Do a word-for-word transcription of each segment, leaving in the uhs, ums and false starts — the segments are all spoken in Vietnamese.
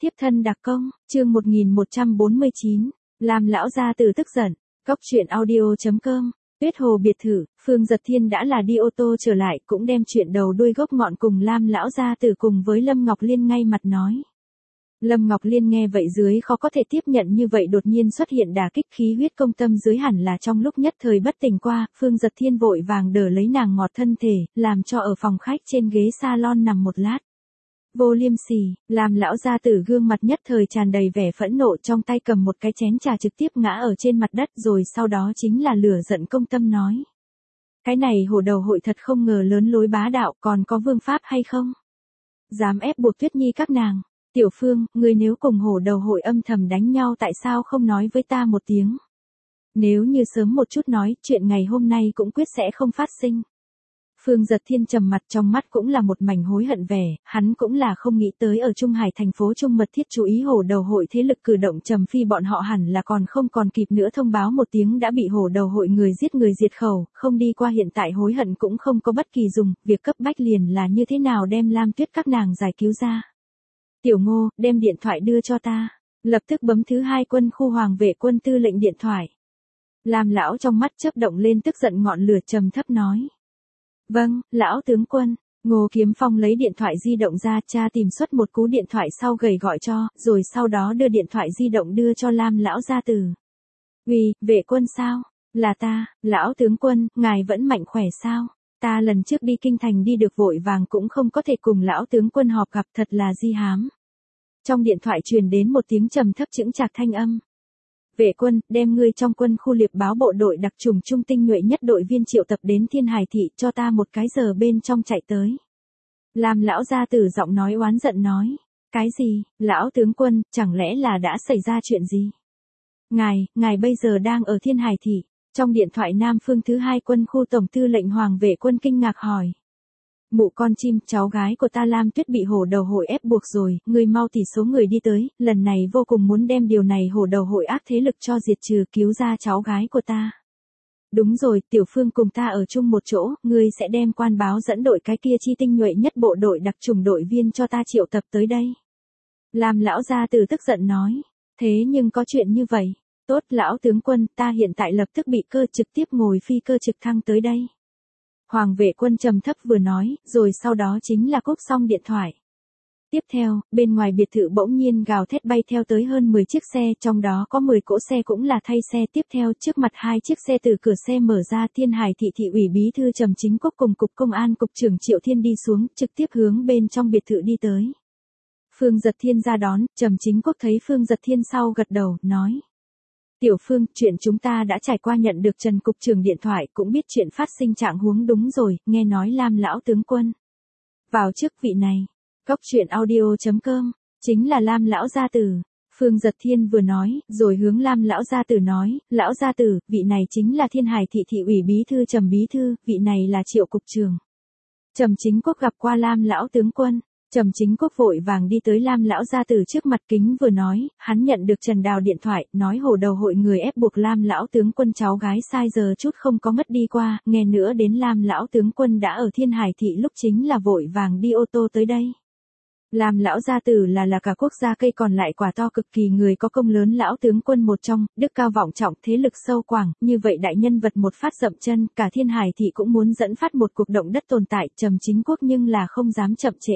Tiếp thân đặc công, chương một nghìn một trăm bốn mươi chín, làm lão gia tử tức giận, cóc truyện audio chấm com, Tuyết Hồ biệt thự, Phương Dật Thiên đã là đi ô tô trở lại cũng đem chuyện đầu đuôi gốc ngọn cùng Lam lão gia tử cùng với Lâm Ngọc Liên ngay mặt nói. Lâm Ngọc Liên nghe vậy dưới khó có thể tiếp nhận như vậy đột nhiên xuất hiện đả kích khí huyết công tâm dưới hẳn là trong lúc nhất thời bất tỉnh qua, Phương Dật Thiên vội vàng đỡ lấy nàng ngọt thân thể, làm cho ở phòng khách trên ghế salon nằm một lát. Vô liêm sỉ, làm lão gia tử gương mặt nhất thời tràn đầy vẻ phẫn nộ trong tay cầm một cái chén trà trực tiếp ngã ở trên mặt đất rồi sau đó chính là lửa giận công tâm nói. Cái này hồ đầu hội thật không ngờ lớn lối bá đạo còn có vương pháp hay không? Dám ép buộc Tuyết Nhi các nàng. Tiểu Phương, người nếu cùng hổ đầu hội âm thầm đánh nhau tại sao không nói với ta một tiếng? Nếu như sớm một chút nói, chuyện ngày hôm nay cũng quyết sẽ không phát sinh. Phương Dật Thiên trầm mặt trong mắt cũng là một mảnh hối hận vẻ, hắn cũng là không nghĩ tới ở Trung Hải thành phố Trung mật thiết chú ý hổ đầu hội thế lực cử động trầm phi bọn họ hẳn là còn không còn kịp nữa thông báo một tiếng đã bị hổ đầu hội người giết người diệt khẩu, không đi qua hiện tại hối hận cũng không có bất kỳ dùng, việc cấp bách liền là như thế nào đem Lam Tuyết các nàng giải cứu ra. Tiểu Ngô, đem điện thoại đưa cho ta. Lập tức bấm thứ hai quân khu hoàng vệ quân tư lệnh điện thoại. Lam lão trong mắt chớp động lên tức giận ngọn lửa trầm thấp nói. Vâng, lão tướng quân. Ngô Kiếm Phong lấy điện thoại di động ra tra tìm xuất một cú điện thoại sau gầy gọi cho, rồi sau đó đưa điện thoại di động đưa cho Lam lão gia tử. Uy, vệ quân sao? Là ta, lão tướng quân, ngài vẫn mạnh khỏe sao? Ta lần trước đi kinh thành đi được vội vàng cũng không có thể cùng lão tướng quân họp gặp thật là di hám. Trong điện thoại truyền đến một tiếng trầm thấp chững chạc thanh âm. Vệ quân, đem ngươi trong quân khu liệp báo bộ đội đặc trùng trung tinh nhuệ nhất đội viên triệu tập đến Thiên Hải thị cho ta một cái giờ bên trong chạy tới. Làm lão gia tử giọng nói oán giận nói. Cái gì, lão tướng quân, chẳng lẽ là đã xảy ra chuyện gì? Ngài, ngài bây giờ đang ở Thiên Hải thị. Trong điện thoại Nam Phương thứ hai quân khu tổng tư lệnh hoàng vệ quân kinh ngạc hỏi. Mụ con chim, cháu gái của ta Lam Tuyết bị hổ đầu hội ép buộc rồi, ngươi mau tỉ số người đi tới, lần này vô cùng muốn đem điều này hổ đầu hội ác thế lực cho diệt trừ cứu ra cháu gái của ta. Đúng rồi, Tiểu Phương cùng ta ở chung một chỗ, ngươi sẽ đem quan báo dẫn đội cái kia chi tinh nhuệ nhất bộ đội đặc trùng đội viên cho ta triệu tập tới đây. Làm lão gia tử tức giận nói, thế nhưng có chuyện như vậy. Tốt lão tướng quân, ta hiện tại lập tức bị cơ trực tiếp ngồi phi cơ trực thăng tới đây. Hoàng vệ quân trầm thấp vừa nói, rồi sau đó chính là cúp xong điện thoại. Tiếp theo, bên ngoài biệt thự bỗng nhiên gào thét bay theo tới hơn mười chiếc xe, trong đó có mười cỗ xe cũng là thay xe. Tiếp theo trước mặt hai chiếc xe từ cửa xe mở ra, Thiên Hải thị thị ủy bí thư Trầm Chính Quốc cùng cục công an cục trưởng Triệu Thiên đi xuống, trực tiếp hướng bên trong biệt thự đi tới. Phương Dật Thiên ra đón, Trầm Chính Quốc thấy Phương Dật Thiên sau gật đầu, nói. Tiểu Phương, chuyện chúng ta đã trải qua nhận được Trần cục trưởng điện thoại cũng biết chuyện phát sinh trạng huống đúng rồi, nghe nói Lam lão tướng quân. Vào trước vị này, cóc truyện audio chấm com, chính là Lam lão gia tử. Phương Dật Thiên vừa nói, rồi hướng Lam lão gia tử nói, lão gia tử, vị này chính là Thiên Hải thị thị ủy bí thư Trầm bí thư, vị này là Triệu cục trưởng. Trầm Chính Quốc gặp qua Lam lão tướng quân. Trầm Chính Quốc vội vàng đi tới Lam lão gia tử trước mặt kính vừa nói, hắn nhận được Trần Đào điện thoại, nói hổ đầu hội người ép buộc Lam lão tướng quân cháu gái sai giờ chút không có mất đi qua, nghe nữa đến Lam lão tướng quân đã ở Thiên Hải thị lúc chính là vội vàng đi ô tô tới đây. Lam lão gia tử là là cả quốc gia cây còn lại quả to cực kỳ người có công lớn lão tướng quân một trong, đức cao vọng trọng thế lực sâu quảng, như vậy đại nhân vật một phát dậm chân, cả Thiên Hải thị cũng muốn dẫn phát một cuộc động đất tồn tại, Trầm Chính Quốc nhưng là không dám chậm trễ.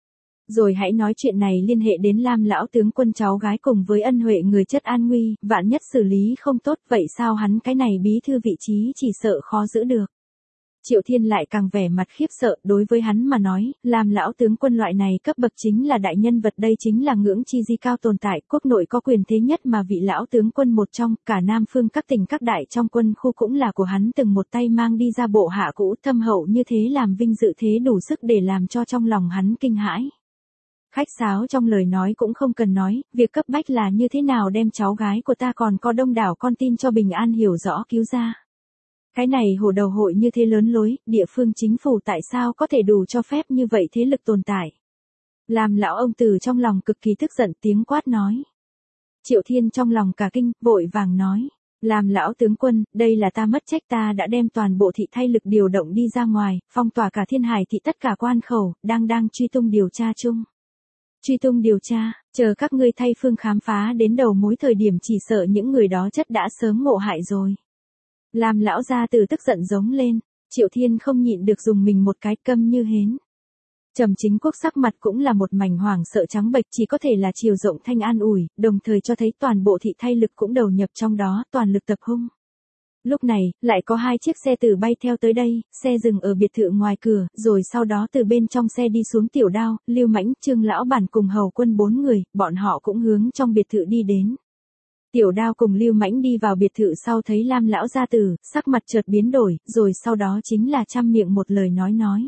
Rồi hãy nói chuyện này liên hệ đến Lam lão tướng quân cháu gái cùng với ân huệ người chất an nguy, vạn nhất xử lý không tốt, vậy sao hắn cái này bí thư vị trí chỉ sợ khó giữ được. Triệu Thiên lại càng vẻ mặt khiếp sợ, đối với hắn mà nói, Lam lão tướng quân loại này cấp bậc chính là đại nhân vật, đây chính là ngưỡng chi di cao tồn tại, quốc nội có quyền thế nhất mà vị lão tướng quân một trong, cả Nam Phương các tỉnh các đại trong quân khu cũng là của hắn từng một tay mang đi ra bộ hạ cũ, thâm hậu như thế làm vinh dự thế đủ sức để làm cho trong lòng hắn kinh hãi. Khách sáo trong lời nói cũng không cần nói, việc cấp bách là như thế nào đem cháu gái của ta còn có đông đảo con tin cho bình an hiểu rõ cứu ra. Cái này hổ đầu hội như thế lớn lối, địa phương chính phủ tại sao có thể đủ cho phép như vậy thế lực tồn tại. Làm lão ông từ trong lòng cực kỳ tức giận tiếng quát nói. Triệu Thiên trong lòng cả kinh, vội vàng nói. Làm lão tướng quân, đây là ta mất trách, ta đã đem toàn bộ thị thay lực điều động đi ra ngoài, phong tỏa cả Thiên Hải thị tất cả quan khẩu, đang đang truy tung điều tra chung. truy tung điều tra, chờ các ngươi thay Phương khám phá đến đầu mối thời điểm chỉ sợ những người đó chất đã sớm ngộ hại rồi. Làm lão gia tử tức giận giống lên, Triệu Thiên không nhịn được dùng mình một cái, câm như hến. Trầm Chính Quốc sắc mặt cũng là một mảnh hoảng sợ trắng bệch, chỉ có thể là chiều rộng thanh an ủi, đồng thời cho thấy toàn bộ thị thay lực cũng đầu nhập trong đó, toàn lực tập hung. Lúc này, lại có hai chiếc xe tử bay theo tới đây, xe dừng ở biệt thự ngoài cửa, rồi sau đó từ bên trong xe đi xuống Tiểu Đao, Lưu Mãnh, Trương lão bản cùng hầu quân bốn người, bọn họ cũng hướng trong biệt thự đi đến. Tiểu Đao cùng Lưu Mãnh đi vào biệt thự sau thấy Lam lão gia tử, sắc mặt chợt biến đổi, rồi sau đó chính là trăm miệng một lời nói nói.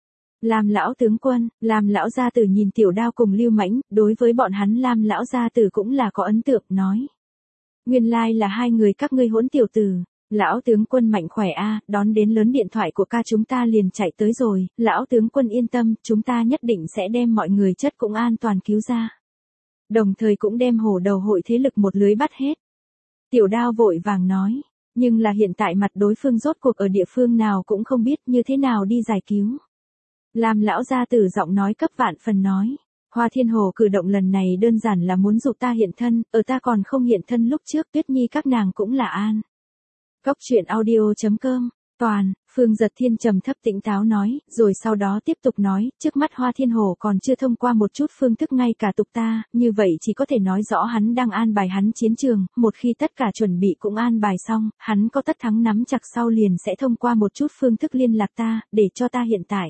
Lam lão tướng quân, Lam lão gia tử nhìn Tiểu Đao cùng Lưu Mãnh, đối với bọn hắn Lam lão gia tử cũng là có ấn tượng, nói. Nguyên lai là hai người các ngươi hỗn tiểu tử. Lão tướng quân mạnh khỏe a, đón đến lớn điện thoại của ca chúng ta liền chạy tới rồi, lão tướng quân yên tâm, chúng ta nhất định sẽ đem mọi người chất cũng an toàn cứu ra. Đồng thời cũng đem hổ đầu hội thế lực một lưới bắt hết. Tiểu Đao vội vàng nói, nhưng là hiện tại mặt đối phương rốt cuộc ở địa phương nào cũng không biết như thế nào đi giải cứu. Làm lão gia tử giọng nói cấp vạn phần nói. Hoa Thiên Hồ cử động lần này đơn giản là muốn dụ ta hiện thân, ở ta còn không hiện thân lúc trước Tuyết Nhi các nàng cũng là an. Cốc truyện audio chấm com, toàn, Phương Giật Thiên trầm thấp tĩnh táo nói, rồi sau đó tiếp tục nói, trước mắt Hoa Thiên Hồ còn chưa thông qua một chút phương thức ngay cả tục ta, như vậy chỉ có thể nói rõ hắn đang an bài hắn chiến trường, một khi tất cả chuẩn bị cũng an bài xong, hắn có tất thắng nắm chặt sau liền sẽ thông qua một chút phương thức liên lạc ta, để cho ta hiện tại.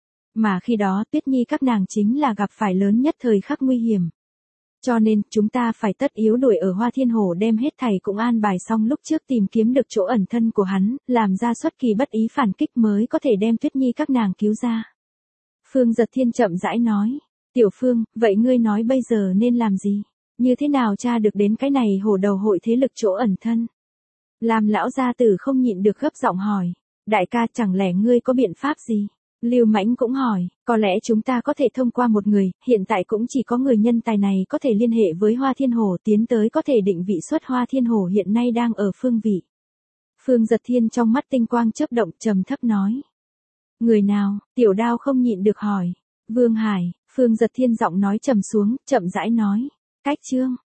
Mà khi đó Tuyết Nhi các nàng chính là gặp phải lớn nhất thời khắc nguy hiểm. Cho nên, chúng ta phải tất yếu đuổi ở Hoa Thiên Hồ đem hết thầy cũng an bài xong lúc trước tìm kiếm được chỗ ẩn thân của hắn, làm ra xuất kỳ bất ý phản kích mới có thể đem Tuyết Nhi các nàng cứu ra. Phương Giật Thiên chậm rãi nói, Tiểu Phương, vậy ngươi nói bây giờ nên làm gì? Như thế nào tra được đến cái này hổ đầu hội thế lực chỗ ẩn thân? Làm lão gia tử không nhịn được gấp giọng hỏi, đại ca chẳng lẽ ngươi có biện pháp gì? Lưu Mãnh cũng hỏi, có lẽ chúng ta có thể thông qua một người, hiện tại cũng chỉ có người nhân tài này có thể liên hệ với Hoa Thiên Hồ tiến tới có thể định vị xuất Hoa Thiên Hồ hiện nay đang ở phương vị. Phương Giật Thiên trong mắt tinh quang chớp động trầm thấp nói. Người nào? Tiểu Đao không nhịn được hỏi. Vương Hải, Phương Giật Thiên giọng nói trầm xuống, chậm rãi nói. Cách Trương,